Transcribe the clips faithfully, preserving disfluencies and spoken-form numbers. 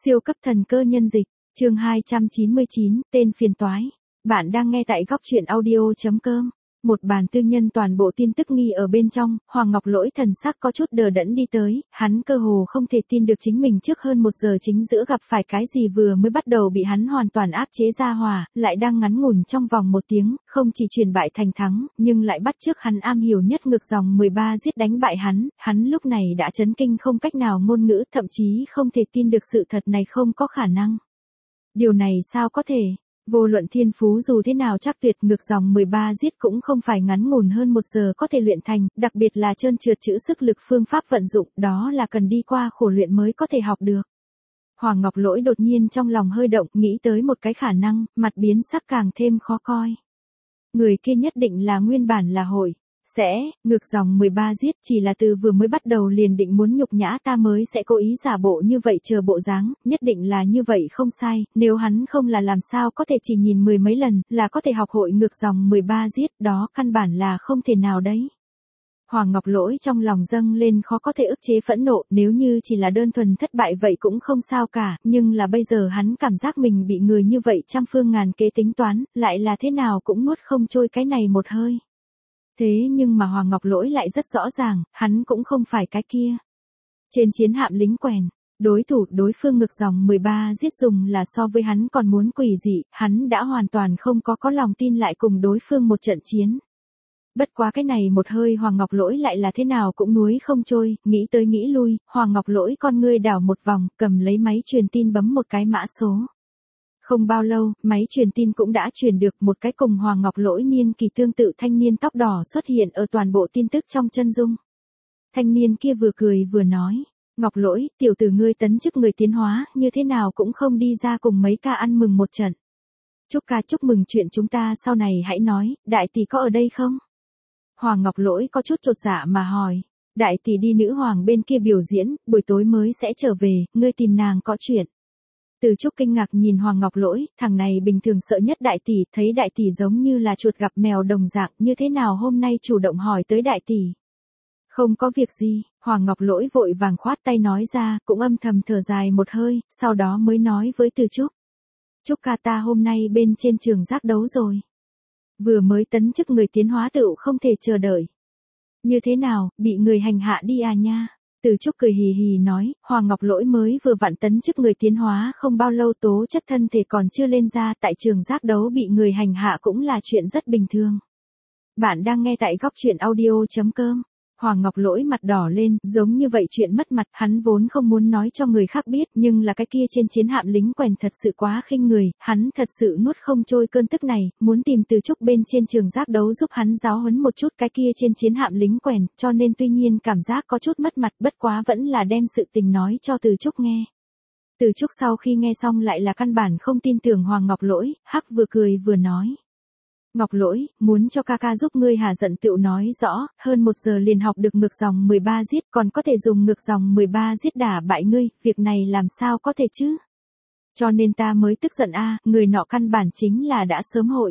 Siêu cấp thần cơ nhân dịch, chương hai trăm chín mươi chín, tên phiền toái. Bạn đang nghe tại góc truyện audio.com. Một bàn tư nhân toàn bộ tin tức nghi ở bên trong, Hoàng Ngọc Lỗi thần sắc có chút đờ đẫn đi tới, hắn cơ hồ không thể tin được chính mình trước hơn một giờ chính giữa gặp phải cái gì vừa mới bắt đầu bị hắn hoàn toàn áp chế ra hòa, lại đang ngắn ngủn trong vòng một tiếng, không chỉ truyền bại thành thắng, nhưng lại bắt chước hắn am hiểu nhất ngược dòng mười ba giết đánh bại hắn, hắn lúc này đã chấn kinh không cách nào ngôn ngữ, thậm chí không thể tin được sự thật này không có khả năng. Điều này sao có thể? Vô luận thiên phú dù thế nào chắc tuyệt, ngược dòng mười ba giết cũng không phải ngắn ngủn hơn một giờ có thể luyện thành, đặc biệt là trơn trượt chữ sức lực phương pháp vận dụng, đó là cần đi qua khổ luyện mới có thể học được. Hoàng Ngọc Lỗi đột nhiên trong lòng hơi động, nghĩ tới một cái khả năng, mặt biến sắc càng thêm khó coi. Người kia nhất định là nguyên bản là hội sẽ, ngược dòng mười ba giết, chỉ là từ vừa mới bắt đầu liền định muốn nhục nhã ta mới sẽ cố ý giả bộ như vậy chờ bộ dáng, nhất định là như vậy không sai, nếu hắn không là làm sao có thể chỉ nhìn mười mấy lần, là có thể học hội ngược dòng mười ba giết, đó căn bản là không thể nào đấy. Hoàng Ngọc Lỗi trong lòng dâng lên khó có thể ức chế phẫn nộ, nếu như chỉ là đơn thuần thất bại vậy cũng không sao cả, nhưng là bây giờ hắn cảm giác mình bị người như vậy trăm phương ngàn kế tính toán, lại là thế nào cũng nuốt không trôi cái này một hơi. Thế nhưng mà Hoàng Ngọc Lỗi lại rất rõ ràng, hắn cũng không phải cái kia. Trên chiến hạm lính quèn, đối thủ đối phương ngược dòng mười ba giết dùng là so với hắn còn muốn quỷ dị, hắn đã hoàn toàn không có có lòng tin lại cùng đối phương một trận chiến. Bất quá cái này một hơi Hoàng Ngọc Lỗi lại là thế nào cũng nuối không trôi, nghĩ tới nghĩ lui, Hoàng Ngọc Lỗi con ngươi đảo một vòng, cầm lấy máy truyền tin bấm một cái mã số. Không bao lâu, máy truyền tin cũng đã truyền được, một cái cùng Hoàng Ngọc Lỗi niên kỳ tương tự thanh niên tóc đỏ xuất hiện ở toàn bộ tin tức trong chân dung. Thanh niên kia vừa cười vừa nói, Ngọc Lỗi, tiểu tử ngươi tấn chức người tiến hóa, như thế nào cũng không đi ra cùng mấy ca ăn mừng một trận. Chúc ca chúc mừng chuyện chúng ta sau này hãy nói, đại tỷ có ở đây không? Hoàng Ngọc Lỗi có chút chột dạ mà hỏi, đại tỷ đi nữ hoàng bên kia biểu diễn, buổi tối mới sẽ trở về, ngươi tìm nàng có chuyện. Từ Trúc kinh ngạc nhìn Hoàng Ngọc Lỗi, thằng này bình thường sợ nhất đại tỷ, thấy đại tỷ giống như là chuột gặp mèo đồng dạng, như thế nào hôm nay chủ động hỏi tới đại tỷ. Không có việc gì, Hoàng Ngọc Lỗi vội vàng khoát tay nói ra, cũng âm thầm thở dài một hơi, sau đó mới nói với Từ Trúc. Trúc ca ta hôm nay bên trên trường giác đấu rồi. Vừa mới tấn chức người tiến hóa tựu không thể chờ đợi. Như thế nào, bị người hành hạ đi à nha? Từ Trúc cười hì hì nói, Hoàng Ngọc Lỗi mới vừa vặn tấn chức người tiến hóa không bao lâu, tố chất thân thể còn chưa lên ra, tại trường giác đấu bị người hành hạ cũng là chuyện rất bình thường. Bạn đang nghe tại góc truyện audio.com. Hoàng Ngọc Lỗi mặt đỏ lên, giống như vậy chuyện mất mặt, hắn vốn không muốn nói cho người khác biết, nhưng là cái kia trên chiến hạm lính quèn thật sự quá khinh người, hắn thật sự nuốt không trôi cơn tức này, muốn tìm Từ Trúc bên trên trường giác đấu giúp hắn giáo huấn một chút cái kia trên chiến hạm lính quèn, cho nên tuy nhiên cảm giác có chút mất mặt, bất quá vẫn là đem sự tình nói cho Từ Trúc nghe. Từ Trúc sau khi nghe xong lại là căn bản không tin tưởng Hoàng Ngọc Lỗi, hắc vừa cười vừa nói. Ngọc Lỗi, muốn cho ca ca giúp ngươi hà giận tựu nói rõ, hơn một giờ liền học được ngược dòng mười ba giết, còn có thể dùng ngược dòng mười ba giết đả bại ngươi, việc này làm sao có thể chứ? Cho nên ta mới tức giận a, người nọ căn bản chính là đã sớm hội.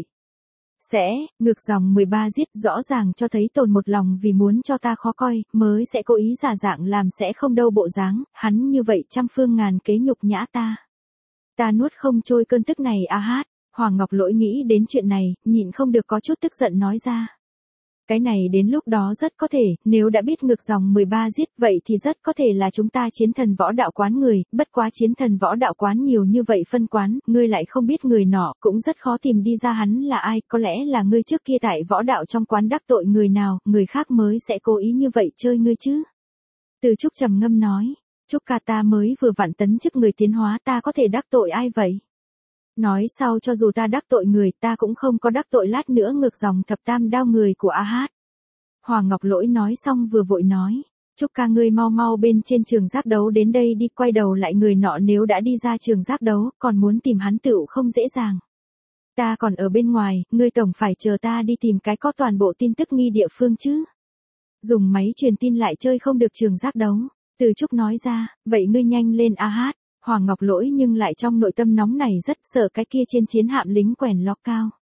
Sẽ, ngược dòng mười ba giết rõ ràng cho thấy tồn một lòng vì muốn cho ta khó coi, mới sẽ cố ý giả dạng làm sẽ không đâu bộ dáng, hắn như vậy trăm phương ngàn kế nhục nhã ta. Ta nuốt không trôi cơn tức này a hát. Hoàng Ngọc Lỗi nghĩ đến chuyện này, nhịn không được có chút tức giận nói ra. Cái này đến lúc đó rất có thể, nếu đã biết ngược dòng mười ba giết vậy thì rất có thể là chúng ta chiến thần võ đạo quán người, bất quá chiến thần võ đạo quán nhiều như vậy phân quán, ngươi lại không biết người nọ, cũng rất khó tìm đi ra hắn là ai, có lẽ là ngươi trước kia tại võ đạo trong quán đắc tội người nào, người khác mới sẽ cố ý như vậy chơi ngươi chứ. Từ Trúc trầm ngâm nói, Trúc ca ta mới vừa vặn tấn chức người tiến hóa, ta có thể đắc tội ai vậy? Nói sau cho dù ta đắc tội người, ta cũng không có đắc tội lát nữa ngược dòng thập tam đao người của A Hát. Hoàng Ngọc Lỗi nói xong vừa vội nói, Trúc ca ngươi mau mau bên trên trường giác đấu đến đây đi, quay đầu lại người nọ nếu đã đi ra trường giác đấu, còn muốn tìm hắn tựu không dễ dàng. Ta còn ở bên ngoài, ngươi tổng phải chờ ta đi tìm cái có toàn bộ tin tức nghi địa phương chứ. Dùng máy truyền tin lại chơi không được trường giác đấu. Từ Trúc nói ra, vậy ngươi nhanh lên A Hát. Hoàng Ngọc Lỗi nhưng lại trong nội tâm nóng này rất sợ cái kia trên chiến hạm lính quèn ló cao.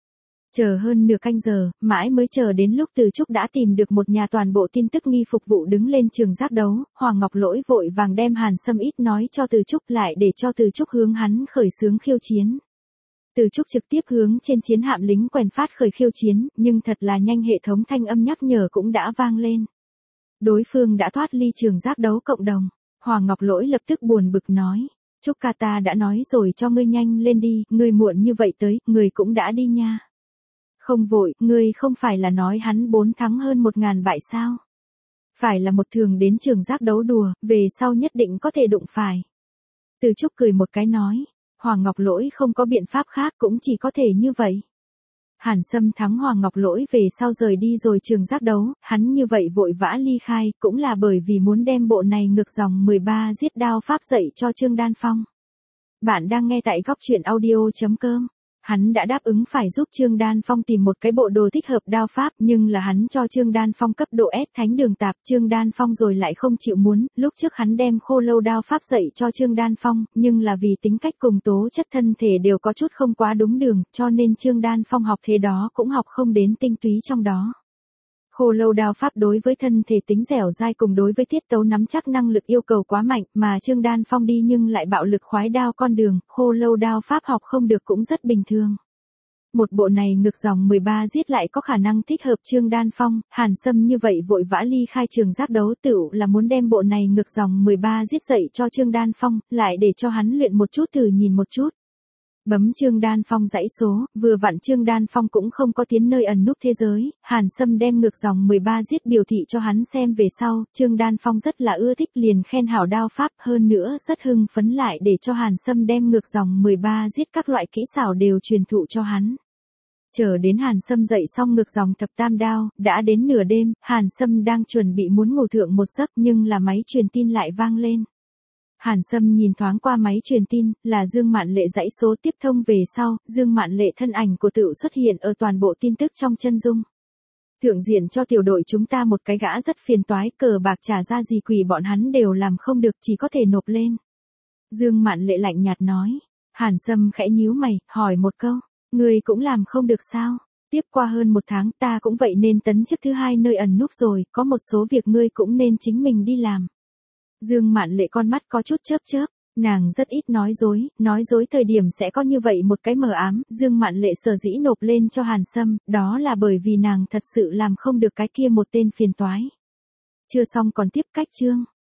Chờ hơn nửa canh giờ, mãi mới chờ đến lúc Từ Trúc đã tìm được một nhà toàn bộ tin tức nghi phục vụ đứng lên trường giác đấu, Hoàng Ngọc Lỗi vội vàng đem Hàn Sâm ít nói cho Từ Trúc lại để cho Từ Trúc hướng hắn khởi xướng khiêu chiến. Từ Trúc trực tiếp hướng trên chiến hạm lính quèn phát khởi khiêu chiến, nhưng thật là nhanh hệ thống thanh âm nhắc nhở cũng đã vang lên. Đối phương đã thoát ly trường giác đấu cộng đồng. Hoàng Ngọc Lỗi lập tức buồn bực nói. Trúc ca ta đã nói rồi cho ngươi nhanh lên đi, ngươi muộn như vậy tới, ngươi cũng đã đi nha. Không vội, ngươi không phải là nói hắn bốn thắng hơn một ngàn bại sao? Phải là một thường đến trường giác đấu đùa, về sau nhất định có thể đụng phải. Từ Trúc cười một cái nói. Hoàng Ngọc Lỗi không có biện pháp khác cũng chỉ có thể như vậy. Hàn Sâm thắng Hoàng Ngọc Lỗi về sau rời đi rồi trường giác đấu, hắn như vậy vội vã ly khai cũng là bởi vì muốn đem bộ này ngược dòng mười ba giết đao pháp dạy cho Trương Đan Phong. Bạn đang nghe tại góc truyện audio chấm com. Hắn đã đáp ứng phải giúp Trương Đan Phong tìm một cái bộ đồ thích hợp đao pháp, nhưng là hắn cho Trương Đan Phong cấp độ S thánh đường tạp, Trương Đan Phong rồi lại không chịu muốn, lúc trước hắn đem khô lâu đao pháp dạy cho Trương Đan Phong, nhưng là vì tính cách cùng tố chất thân thể đều có chút không quá đúng đường, cho nên Trương Đan Phong học thế đó cũng học không đến tinh túy trong đó. Khô lâu đao pháp đối với thân thể tính dẻo dai cùng đối với tiết tấu nắm chắc năng lực yêu cầu quá mạnh, mà Trương Đan Phong đi nhưng lại bạo lực khoái đao con đường, khô lâu đao pháp học không được cũng rất bình thường. Một bộ này ngược dòng mười ba giết lại có khả năng thích hợp Trương Đan Phong, Hàn Sâm như vậy vội vã ly khai trường giác đấu tựu là muốn đem bộ này ngược dòng mười ba giết dạy cho Trương Đan Phong, lại để cho hắn luyện một chút thử nhìn một chút. Bấm Trương Đan Phong dãy số, vừa vặn Trương Đan Phong cũng không có tiến nơi ẩn núp thế giới, Hàn Sâm đem ngược dòng mười ba giết biểu thị cho hắn xem về sau, Trương Đan Phong rất là ưa thích liền khen hảo đao pháp, hơn nữa rất hưng phấn lại để cho Hàn Sâm đem ngược dòng mười ba giết các loại kỹ xảo đều truyền thụ cho hắn. Chờ đến Hàn Sâm dậy xong ngược dòng thập tam đao, đã đến nửa đêm, Hàn Sâm đang chuẩn bị muốn ngủ thượng một giấc nhưng là máy truyền tin lại vang lên. Hàn Sâm nhìn thoáng qua máy truyền tin, là Dương Mạn Lệ dãy số tiếp thông về sau, Dương Mạn Lệ thân ảnh của tự xuất hiện ở toàn bộ tin tức trong chân dung. Thượng diện cho tiểu đội chúng ta một cái gã rất phiền toái, cờ bạc trả ra gì quỷ bọn hắn đều làm không được, chỉ có thể nộp lên. Dương Mạn Lệ lạnh nhạt nói. Hàn Sâm khẽ nhíu mày, hỏi một câu, ngươi cũng làm không được sao? Tiếp qua hơn một tháng ta cũng vậy nên tấn chức thứ hai nơi ẩn núp rồi, có một số việc ngươi cũng nên chính mình đi làm. Dương Mạn Lệ con mắt có chút chớp chớp, nàng rất ít nói dối, nói dối thời điểm sẽ có như vậy một cái mờ ám, Dương Mạn Lệ sở dĩ nộp lên cho Hàn Sâm, đó là bởi vì nàng thật sự làm không được cái kia một tên phiền toái. Chưa xong còn tiếp cách chương.